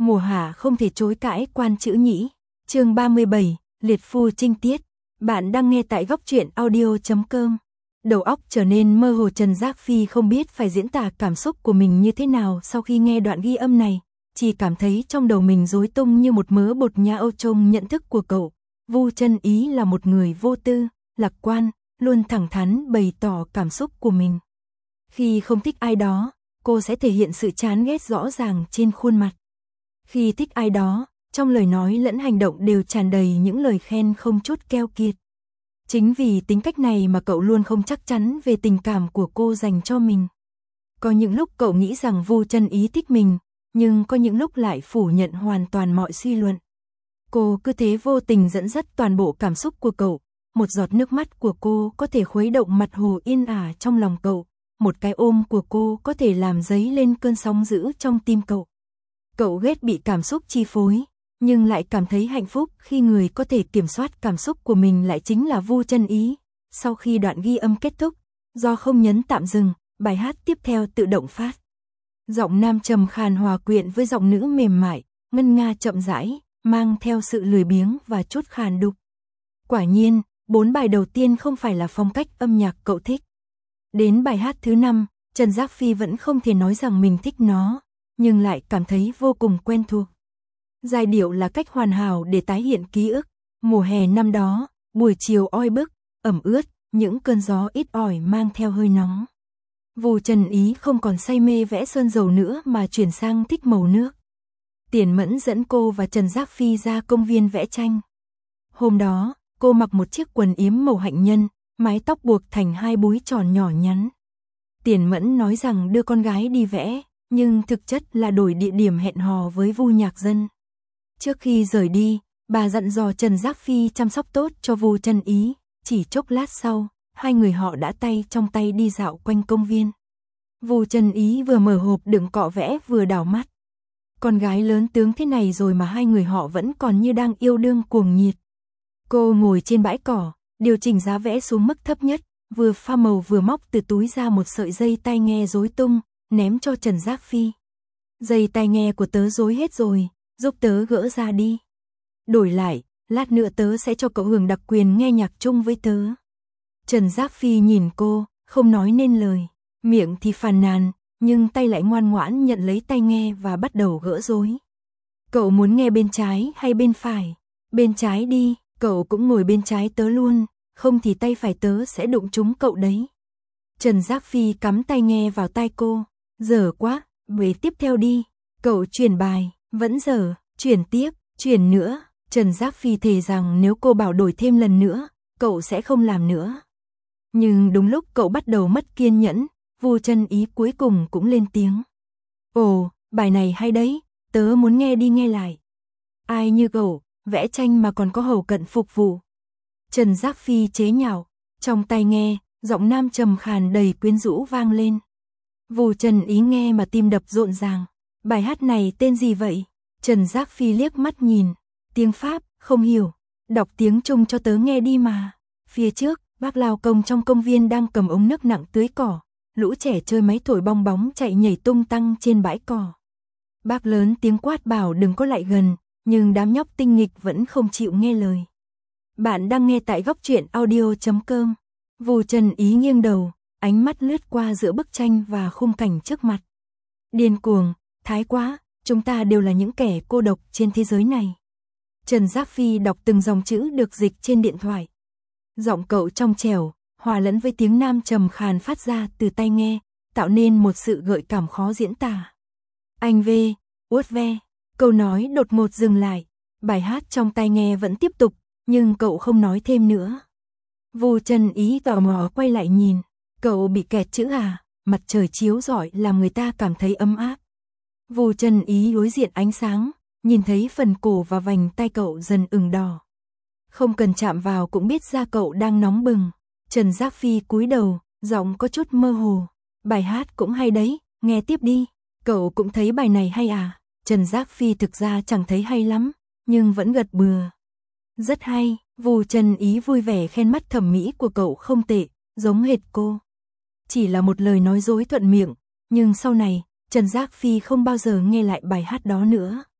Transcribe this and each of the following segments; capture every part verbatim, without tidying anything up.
Mùa hạ không thể chối cãi quan chữ nhĩ. Chương ba mươi bảy, liệt phu trinh tiết. Bạn đang nghe tại góc truyện audio chấm com. Đầu óc trở nên mơ hồ, Trần Giác Phi không biết phải diễn tả cảm xúc của mình như thế nào sau khi nghe đoạn ghi âm này, chỉ cảm thấy trong đầu mình rối tung như một mớ bột nhão. Trong nhận thức của cậu, Vu Chân Ý là một người vô tư, lạc quan, luôn thẳng thắn bày tỏ cảm xúc của mình. Khi không thích ai đó, cô sẽ thể hiện sự chán ghét rõ ràng trên khuôn mặt. Khi thích ai đó, trong lời nói lẫn hành động đều tràn đầy những lời khen không chút keo kiệt. Chính vì tính cách này mà cậu luôn không chắc chắn về tình cảm của cô dành cho mình. Có những lúc cậu nghĩ rằng Vu Chân Ý thích mình, nhưng có những lúc lại phủ nhận hoàn toàn mọi suy luận. Cô cứ thế vô tình dẫn dắt toàn bộ cảm xúc của cậu. Một giọt nước mắt của cô có thể khuấy động mặt hồ yên ả trong lòng cậu. Một cái ôm của cô có thể làm dấy lên cơn sóng dữ trong tim cậu. Cậu ghét bị cảm xúc chi phối, nhưng lại cảm thấy hạnh phúc khi người có thể kiểm soát cảm xúc của mình lại chính là Vu Chân Ý. Sau khi đoạn ghi âm kết thúc, do không nhấn tạm dừng, bài hát tiếp theo tự động phát. Giọng nam trầm khàn hòa quyện với giọng nữ mềm mại, ngân nga chậm rãi, mang theo sự lười biếng và chút khàn đục. Quả nhiên, bốn bài đầu tiên không phải là phong cách âm nhạc cậu thích. Đến bài hát thứ năm, Trần Giác Phi vẫn không thể nói rằng mình thích nó, nhưng lại cảm thấy vô cùng quen thuộc. Giai điệu là cách hoàn hảo để tái hiện ký ức. Mùa hè năm đó, buổi chiều oi bức, ẩm ướt, những cơn gió ít ỏi mang theo hơi nóng. Vu Chân Ý không còn say mê vẽ sơn dầu nữa mà chuyển sang thích màu nước. Tiền Mẫn dẫn cô và Trần Giác Phi ra công viên vẽ tranh. Hôm đó, cô mặc một chiếc quần yếm màu hạnh nhân, mái tóc buộc thành hai búi tròn nhỏ nhắn. Tiền Mẫn nói rằng đưa con gái đi vẽ, nhưng thực chất là đổi địa điểm hẹn hò với Vu Nhạc Dân. Trước khi rời đi, bà dặn dò Trần Giác Phi chăm sóc tốt cho Vu Chân Ý. Chỉ chốc lát sau, hai người họ đã tay trong tay đi dạo quanh công viên. Vu Chân Ý vừa mở hộp đựng cọ vẽ vừa đảo mắt. Con gái lớn tướng thế này rồi mà hai người họ vẫn còn như đang yêu đương cuồng nhiệt. Cô ngồi trên bãi cỏ, điều chỉnh giá vẽ xuống mức thấp nhất, vừa pha màu vừa móc từ túi ra một sợi dây tai nghe rối tung, ném cho Trần Giác Phi. Dây tai nghe của tớ rối hết rồi, giúp tớ gỡ ra đi. Đổi lại, lát nữa tớ sẽ cho cậu hưởng đặc quyền nghe nhạc chung với tớ. Trần Giác Phi nhìn cô, không nói nên lời, miệng thì phàn nàn, nhưng tay lại ngoan ngoãn nhận lấy tai nghe và bắt đầu gỡ rối. Cậu muốn nghe bên trái hay bên phải? Bên trái đi, cậu cũng ngồi bên trái tớ luôn, không thì tay phải tớ sẽ đụng trúng cậu đấy. Trần Giác Phi cắm tai nghe vào tai cô, dở quá, về tiếp theo đi. Cậu chuyển bài, vẫn dở, chuyển tiếp, chuyển nữa. Trần Giác Phi thề rằng nếu cô bảo đổi thêm lần nữa, cậu sẽ không làm nữa. Nhưng đúng lúc cậu bắt đầu mất kiên nhẫn, Vu Chân Ý cuối cùng cũng lên tiếng. Ồ, bài này hay đấy, tớ muốn nghe đi nghe lại. Ai như cậu, vẽ tranh mà còn có hầu cận phục vụ. Trần Giác Phi chế nhạo, trong tai nghe, giọng nam trầm khàn đầy quyến rũ vang lên. Vu Chân Ý nghe mà tim đập rộn ràng. Bài hát này tên gì vậy? Trần Giác Phi liếc mắt nhìn. Tiếng Pháp, không hiểu. Đọc tiếng Trung cho tớ nghe đi mà. Phía trước, bác lao công trong công viên đang cầm ống nước nặng tưới cỏ. Lũ trẻ chơi máy thổi bong bóng chạy nhảy tung tăng trên bãi cỏ. Bác lớn tiếng quát bảo đừng có lại gần, nhưng đám nhóc tinh nghịch vẫn không chịu nghe lời. Bạn đang nghe tại góc truyện audio chấm com. Vu Chân Ý nghiêng đầu, ánh mắt lướt qua giữa bức tranh và khung cảnh trước mặt. Điên cuồng, thái quá, chúng ta đều là những kẻ cô độc trên thế giới này. Trần Giác Phi đọc từng dòng chữ được dịch trên điện thoại. Giọng cậu trong trẻo, hòa lẫn với tiếng nam trầm khàn phát ra từ tai nghe, tạo nên một sự gợi cảm khó diễn tả. Anh về, uất ve, câu nói đột ngột dừng lại, bài hát trong tai nghe vẫn tiếp tục, nhưng cậu không nói thêm nữa. Vu Chân Ý tò mò quay lại nhìn, cậu bị kẹt chữ à? Mặt trời chiếu rọi làm người ta cảm thấy ấm áp. Vu Chân Ý đối diện ánh sáng, nhìn thấy phần cổ và vành tay cậu dần ửng đỏ. Không cần chạm vào cũng biết da cậu đang nóng bừng. Trần Giác Phi cúi đầu, giọng có chút mơ hồ. Bài hát cũng hay đấy, nghe tiếp đi. Cậu cũng thấy bài này hay à? Trần Giác Phi thực ra chẳng thấy hay lắm, nhưng vẫn gật bừa. Rất hay, Vu Chân Ý vui vẻ khen mắt thẩm mỹ của cậu không tệ, giống hệt cô. Chỉ là một lời nói dối thuận miệng, nhưng sau này, Trần Giác Phi không bao giờ nghe lại bài hát đó nữa.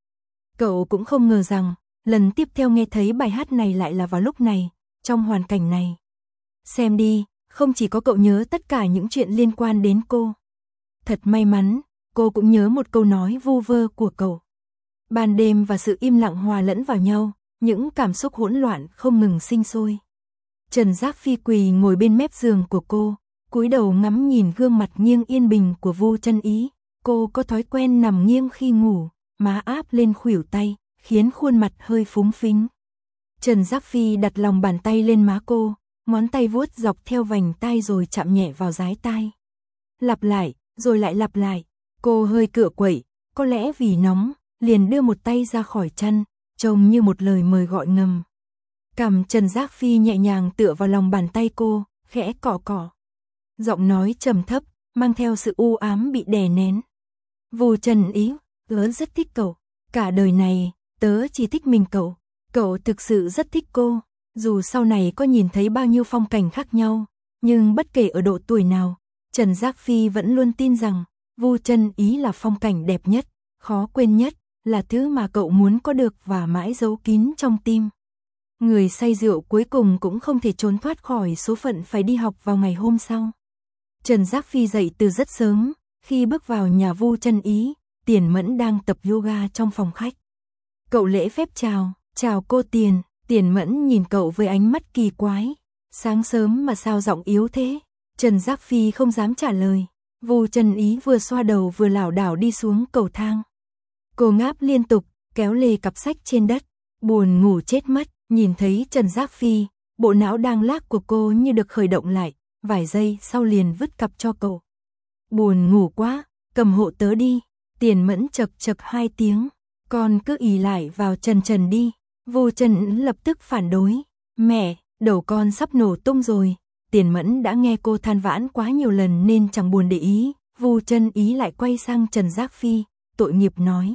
Cậu cũng không ngờ rằng, lần tiếp theo nghe thấy bài hát này lại là vào lúc này, trong hoàn cảnh này. Xem đi, không chỉ có cậu nhớ tất cả những chuyện liên quan đến cô. Thật may mắn, cô cũng nhớ một câu nói vu vơ của cậu. Ban đêm và sự im lặng hòa lẫn vào nhau, những cảm xúc hỗn loạn không ngừng sinh sôi. Trần Giác Phi quỳ ngồi bên mép giường của cô, cúi đầu ngắm nhìn gương mặt nghiêng yên bình của Vu Chân Ý. Cô có thói quen nằm nghiêng khi ngủ, má áp lên khuỷu tay, khiến khuôn mặt hơi phúng phính. Trần Giác Phi đặt lòng bàn tay lên má cô, ngón tay vuốt dọc theo vành tai rồi chạm nhẹ vào dái tai. Lặp lại, rồi lại lặp lại. Cô hơi cựa quậy, có lẽ vì nóng, liền đưa một tay ra khỏi chăn, trông như một lời mời gọi ngầm. Cằm Trần Giác Phi nhẹ nhàng tựa vào lòng bàn tay cô, khẽ cọ cọ. Giọng nói trầm thấp, mang theo sự u ám bị đè nén. Vu Chân Ý, tớ rất thích cậu. Cả đời này, tớ chỉ thích mình cậu. Cậu thực sự rất thích cô. Dù sau này có nhìn thấy bao nhiêu phong cảnh khác nhau, nhưng bất kể ở độ tuổi nào, Trần Giác Phi vẫn luôn tin rằng Vu Chân Ý là phong cảnh đẹp nhất, khó quên nhất, là thứ mà cậu muốn có được và mãi giấu kín trong tim. Người say rượu cuối cùng cũng không thể trốn thoát khỏi số phận phải đi học vào ngày hôm sau. Trần Giác Phi dậy từ rất sớm, khi bước vào nhà Vu Chân Ý, Tiền Mẫn đang tập yoga trong phòng khách. Cậu lễ phép chào, chào cô Tiền. Tiền Mẫn nhìn cậu với ánh mắt kỳ quái. Sáng sớm mà sao giọng yếu thế? Trần Giác Phi không dám trả lời. Vu Chân Ý vừa xoa đầu vừa lảo đảo đi xuống cầu thang. Cô ngáp liên tục, kéo lê cặp sách trên đất, buồn ngủ chết mất. Nhìn thấy Trần Giác Phi, bộ não đang lác của cô như được khởi động lại, vài giây sau liền vứt cặp cho cậu. Buồn ngủ quá, cầm hộ tớ đi. Tiền Mẫn chậc chậc hai tiếng, con cứ ì lại vào Trần Trần đi. Vu Chân lập tức phản đối. Mẹ, đầu con sắp nổ tung rồi. Tiền Mẫn đã nghe cô than vãn quá nhiều lần nên chẳng buồn để ý. Vu Chân Ý lại quay sang Trần Giác Phi, tội nghiệp nói.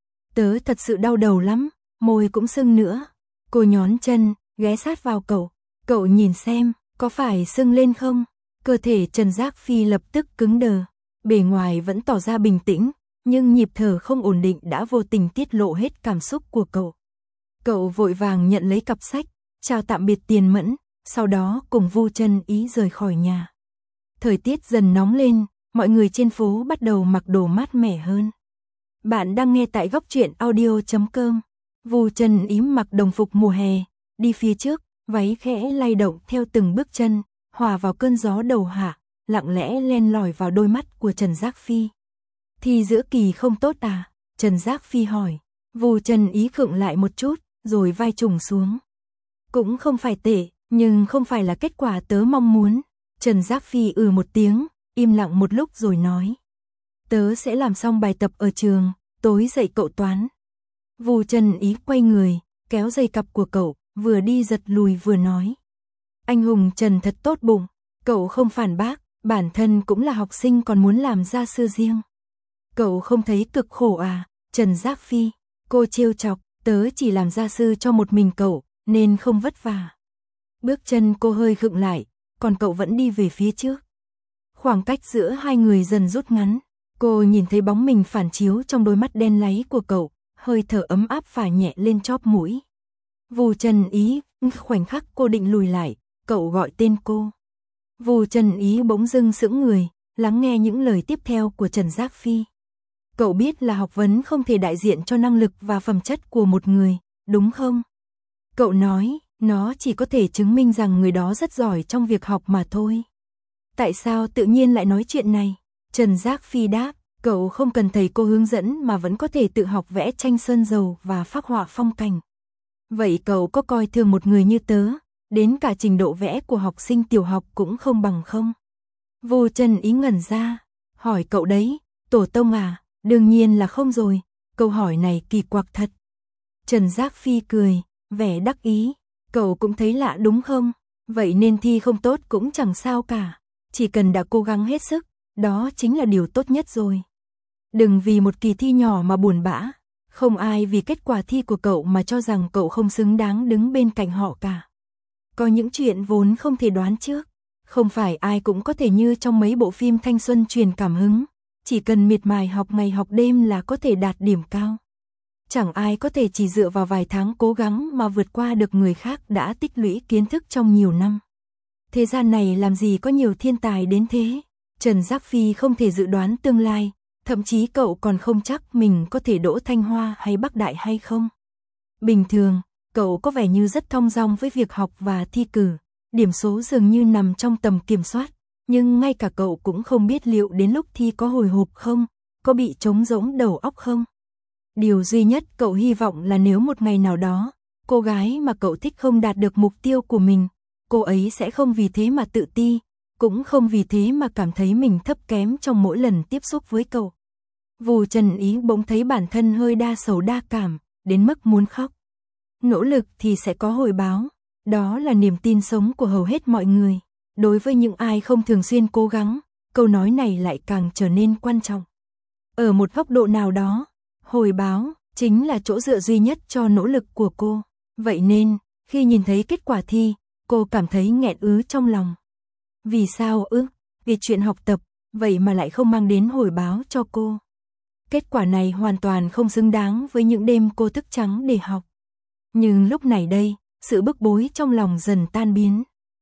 Tớ thật sự đau đầu lắm, môi cũng sưng nữa. Cô nhón chân, ghé sát vào cậu. Cậu nhìn xem, có phải sưng lên không? Cơ thể Trần Giác Phi lập tức cứng đờ. Bề ngoài vẫn tỏ ra bình tĩnh, nhưng nhịp thở không ổn định đã vô tình tiết lộ hết cảm xúc của cậu. Cậu vội vàng nhận lấy cặp sách, chào tạm biệt Tiền Mẫn, sau đó cùng Vu Chân Ý rời khỏi nhà. Thời tiết dần nóng lên, mọi người trên phố bắt đầu mặc đồ mát mẻ hơn. Bạn đang nghe tại góc truyện audio chấm com. Vu Chân Ý mặc đồng phục mùa hè, đi phía trước, váy khẽ lay động theo từng bước chân, hòa vào cơn gió đầu hạ, lặng lẽ len lỏi vào đôi mắt của Trần Giác Phi. Thi giữa kỳ không tốt à? Trần Giác Phi hỏi. Vu Chân Ý khựng lại một chút, rồi vai trùng xuống. Cũng không phải tệ, nhưng không phải là kết quả tớ mong muốn. Trần Giác Phi ừ một tiếng, im lặng một lúc rồi nói. Tớ sẽ làm xong bài tập ở trường, tối dạy cậu toán. Vu Chân Ý quay người, kéo dây cặp của cậu, vừa đi giật lùi vừa nói. Anh hùng Trần thật tốt bụng, cậu không phản bác, bản thân cũng là học sinh còn muốn làm gia sư riêng. Cậu không thấy cực khổ à? Trần Giác Phi, cô trêu chọc, tớ chỉ làm gia sư cho một mình cậu, nên không vất vả. Bước chân cô hơi khựng lại, còn cậu vẫn đi về phía trước. Khoảng cách giữa hai người dần rút ngắn, cô nhìn thấy bóng mình phản chiếu trong đôi mắt đen láy của cậu, hơi thở ấm áp phả nhẹ lên chóp mũi. Vu Chân Ý, khoảnh khắc cô định lùi lại, cậu gọi tên cô. Vu Chân Ý bỗng dưng sững người, lắng nghe những lời tiếp theo của Trần Giác Phi. Cậu biết là học vấn không thể đại diện cho năng lực và phẩm chất của một người, đúng không? Cậu nói, nó chỉ có thể chứng minh rằng người đó rất giỏi trong việc học mà thôi. Tại sao tự nhiên lại nói chuyện này? Trần Giác Phi đáp, cậu không cần thầy cô hướng dẫn mà vẫn có thể tự học vẽ tranh sơn dầu và phác họa phong cảnh. Vậy cậu có coi thường một người như tớ, đến cả trình độ vẽ của học sinh tiểu học cũng không bằng không? Vu Chân Ý ngẩn ra, hỏi cậu đấy, tổ tông à? Đương nhiên là không rồi, câu hỏi này kỳ quặc thật. Trần Giác Phi cười, vẻ đắc ý, cậu cũng thấy lạ đúng không? Vậy nên thi không tốt cũng chẳng sao cả, chỉ cần đã cố gắng hết sức, đó chính là điều tốt nhất rồi. Đừng vì một kỳ thi nhỏ mà buồn bã, không ai vì kết quả thi của cậu mà cho rằng cậu không xứng đáng đứng bên cạnh họ cả. Có những chuyện vốn không thể đoán trước, không phải ai cũng có thể như trong mấy bộ phim thanh xuân truyền cảm hứng, chỉ cần miệt mài học ngày học đêm là có thể đạt điểm cao. Chẳng ai có thể chỉ dựa vào vài tháng cố gắng mà vượt qua được người khác đã tích lũy kiến thức trong nhiều năm. Thế gian này làm gì có nhiều thiên tài đến thế. Trần Giác Phi không thể dự đoán tương lai, thậm chí cậu còn không chắc mình có thể đỗ Thanh Hoa hay Bắc Đại hay không. Bình thường, cậu có vẻ như rất thong dong với việc học và thi cử, điểm số dường như nằm trong tầm kiểm soát, nhưng ngay cả cậu cũng không biết liệu đến lúc thi có hồi hộp không, có bị trống rỗng đầu óc không. Điều duy nhất cậu hy vọng là nếu một ngày nào đó, cô gái mà cậu thích không đạt được mục tiêu của mình, cô ấy sẽ không vì thế mà tự ti, cũng không vì thế mà cảm thấy mình thấp kém trong mỗi lần tiếp xúc với cậu. Vù Trần Ý bỗng thấy bản thân hơi đa sầu đa cảm, đến mức muốn khóc. Nỗ lực thì sẽ có hồi báo, đó là niềm tin sống của hầu hết mọi người. Đối với những ai không thường xuyên cố gắng, câu nói này lại càng trở nên quan trọng. Ở một góc độ nào đó, hồi báo chính là chỗ dựa duy nhất cho nỗ lực của cô. Vậy nên, khi nhìn thấy kết quả thi, cô cảm thấy nghẹn ứ trong lòng. Vì sao ư? Vì chuyện học tập, vậy mà lại không mang đến hồi báo cho cô. Kết quả này hoàn toàn không xứng đáng với những đêm cô thức trắng để học. Nhưng lúc này đây, sự bức bối trong lòng dần tan biến.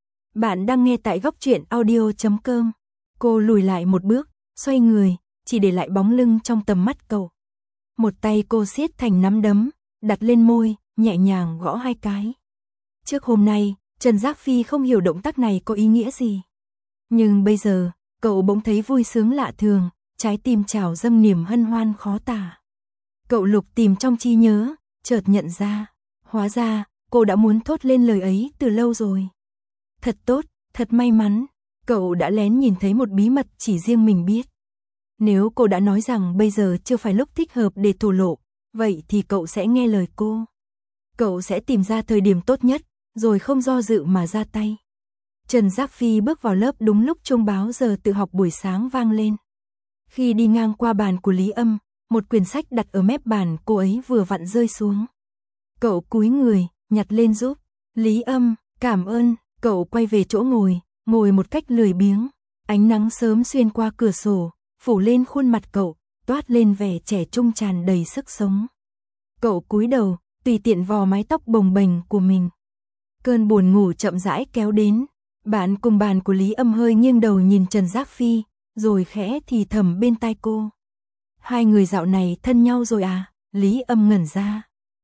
Bạn đang nghe tại góc truyện audio chấm com. Cô lùi lại một bước, xoay người, chỉ để lại bóng lưng trong tầm mắt cậu. Một tay cô siết thành nắm đấm, đặt lên môi, nhẹ nhàng gõ hai cái. Trước hôm nay, Trần Giác Phi không hiểu động tác này có ý nghĩa gì. Nhưng bây giờ, cậu bỗng thấy vui sướng lạ thường, trái tim trào dâng niềm hân hoan khó tả. Cậu lục tìm trong trí nhớ, chợt nhận ra, hóa ra, cô đã muốn thốt lên lời ấy từ lâu rồi. Thật tốt, thật may mắn, cậu đã lén nhìn thấy một bí mật chỉ riêng mình biết. Nếu cô đã nói rằng bây giờ chưa phải lúc thích hợp để thổ lộ, vậy thì cậu sẽ nghe lời cô. Cậu sẽ tìm ra thời điểm tốt nhất, rồi không do dự mà ra tay. Trần Giác Phi bước vào lớp đúng lúc chuông báo giờ tự học buổi sáng vang lên. Khi đi ngang qua bàn của Lý Âm, một quyển sách đặt ở mép bàn cô ấy vừa vặn rơi xuống. Cậu cúi người, nhặt lên giúp. Lý Âm, cảm ơn. Cậu quay về chỗ ngồi, ngồi một cách lười biếng. Ánh nắng sớm xuyên qua cửa sổ, phủ lên khuôn mặt cậu, toát lên vẻ trẻ trung tràn đầy sức sống. Cậu cúi đầu, tùy tiện vò mái tóc bồng bềnh của mình. Cơn buồn ngủ chậm rãi kéo đến. Bạn cùng bàn của Lý Âm hơi nghiêng đầu nhìn Trần Giác Phi, rồi khẽ thì thầm bên tai cô. Hai người dạo này thân nhau rồi à? Lý Âm ngẩn ra.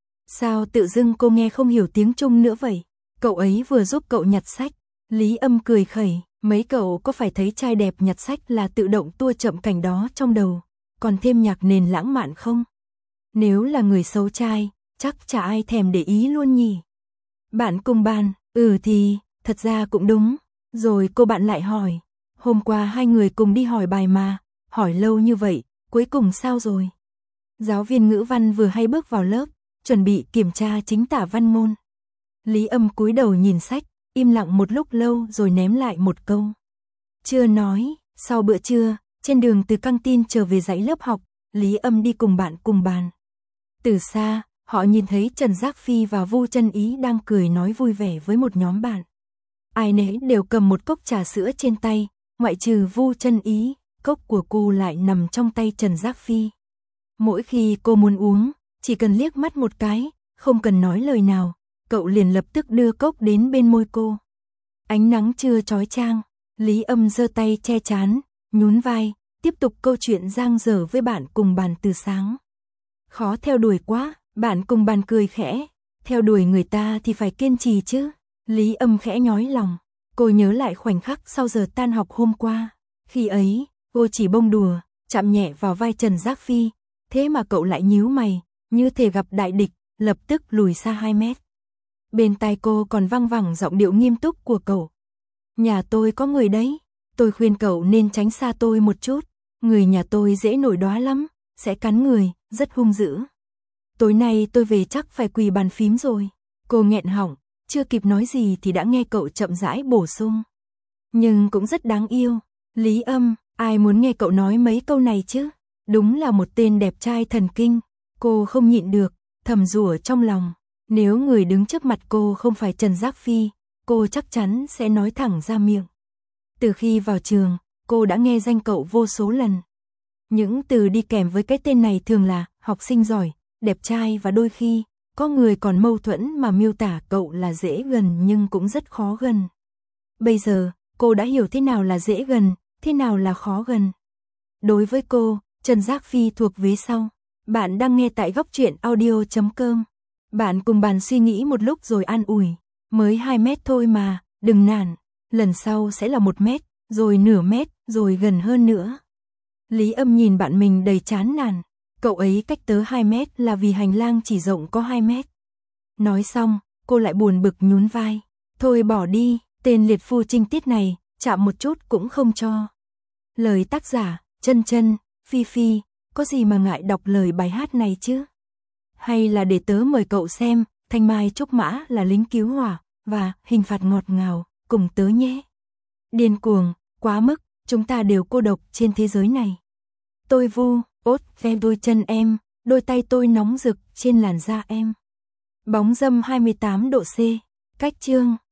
Sao tự dưng cô nghe không hiểu tiếng Trung nữa vậy? Cậu ấy vừa giúp cậu nhặt sách. Lý Âm cười khẩy. Mấy cậu có phải thấy trai đẹp nhặt sách là tự động tua chậm cảnh đó trong đầu, còn thêm nhạc nền lãng mạn không? Nếu là người xấu trai, chắc chả ai thèm để ý luôn nhỉ. Bạn cùng bàn, ừ thì, thật ra cũng đúng. Rồi cô bạn lại hỏi, hôm qua hai người cùng đi hỏi bài mà, hỏi lâu như vậy, cuối cùng sao rồi? Giáo viên ngữ văn vừa hay bước vào lớp, chuẩn bị kiểm tra chính tả văn môn. Lý Âm cúi đầu nhìn sách, im lặng một lúc lâu rồi ném lại một câu. Chưa nói, sau bữa trưa, trên đường từ căng tin trở về dãy lớp học, Lý Âm đi cùng bạn cùng bàn. Từ xa, họ nhìn thấy Trần Giác Phi và Vu Trân Ý đang cười nói vui vẻ với một nhóm bạn. Ai nấy đều cầm một cốc trà sữa trên tay, ngoại trừ Vu Trân Ý, cốc của cô lại nằm trong tay Trần Giác Phi. Mỗi khi cô muốn uống, chỉ cần liếc mắt một cái, không cần nói lời nào, cậu liền lập tức đưa cốc đến bên môi cô. Ánh nắng trưa chói chang, Lý Âm giơ tay che trán, nhún vai, tiếp tục câu chuyện giang dở với bạn cùng bàn từ sáng. Khó theo đuổi quá, bạn cùng bàn cười khẽ, theo đuổi người ta thì phải kiên trì chứ. Lý Âm khẽ nhói lòng, cô nhớ lại khoảnh khắc sau giờ tan học hôm qua. Khi ấy, cô chỉ bông đùa, chạm nhẹ vào vai Trần Giác Phi, thế mà cậu lại nhíu mày, như thể gặp đại địch, lập tức lùi xa hai mét. Bên tai cô còn vang vẳng giọng điệu nghiêm túc của cậu. Nhà tôi có người đấy, tôi khuyên cậu nên tránh xa tôi một chút, người nhà tôi dễ nổi đóa lắm, sẽ cắn người, rất hung dữ. Tối nay tôi về chắc phải quỳ bàn phím rồi. Cô nghẹn họng, chưa kịp nói gì thì đã nghe cậu chậm rãi bổ sung. Nhưng cũng rất đáng yêu. Lý Âm, ai muốn nghe cậu nói mấy câu này chứ? Đúng là một tên đẹp trai thần kinh. Cô không nhịn được, thầm rủa trong lòng. Nếu người đứng trước mặt cô không phải Trần Giác Phi, cô chắc chắn sẽ nói thẳng ra miệng. Từ khi vào trường, cô đã nghe danh cậu vô số lần. Những từ đi kèm với cái tên này thường là học sinh giỏi, đẹp trai và đôi khi, có người còn mâu thuẫn mà miêu tả cậu là dễ gần nhưng cũng rất khó gần. Bây giờ, cô đã hiểu thế nào là dễ gần, thế nào là khó gần. Đối với cô, Trần Giác Phi thuộc vế sau. Bạn đang nghe tại góc truyện audio chấm com. Bạn cùng bàn suy nghĩ một lúc rồi an ủi. Mới hai mét thôi mà, đừng nản. Lần sau sẽ là một mét, rồi nửa mét, rồi gần hơn nữa. Lý Âm nhìn bạn mình đầy chán nản. Cậu ấy cách tớ hai mét là vì hành lang chỉ rộng có hai mét. Nói xong, cô lại buồn bực nhún vai. Thôi bỏ đi, tên liệt phu trinh tiết này, chạm một chút cũng không cho. Lời tác giả, Chân Chân, Phi Phi, có gì mà ngại đọc lời bài hát này chứ? Hay là để tớ mời cậu xem, Thanh Mai Trúc Mã là lính cứu hỏa, và hình phạt ngọt ngào, cùng tớ nhé. Điên cuồng, quá mức, chúng ta đều cô độc trên thế giới này. Tôi vu, ốt, ve đôi chân em, đôi tay tôi nóng rực trên làn da em. Bóng dâm hai mươi tám độ C, cách chương.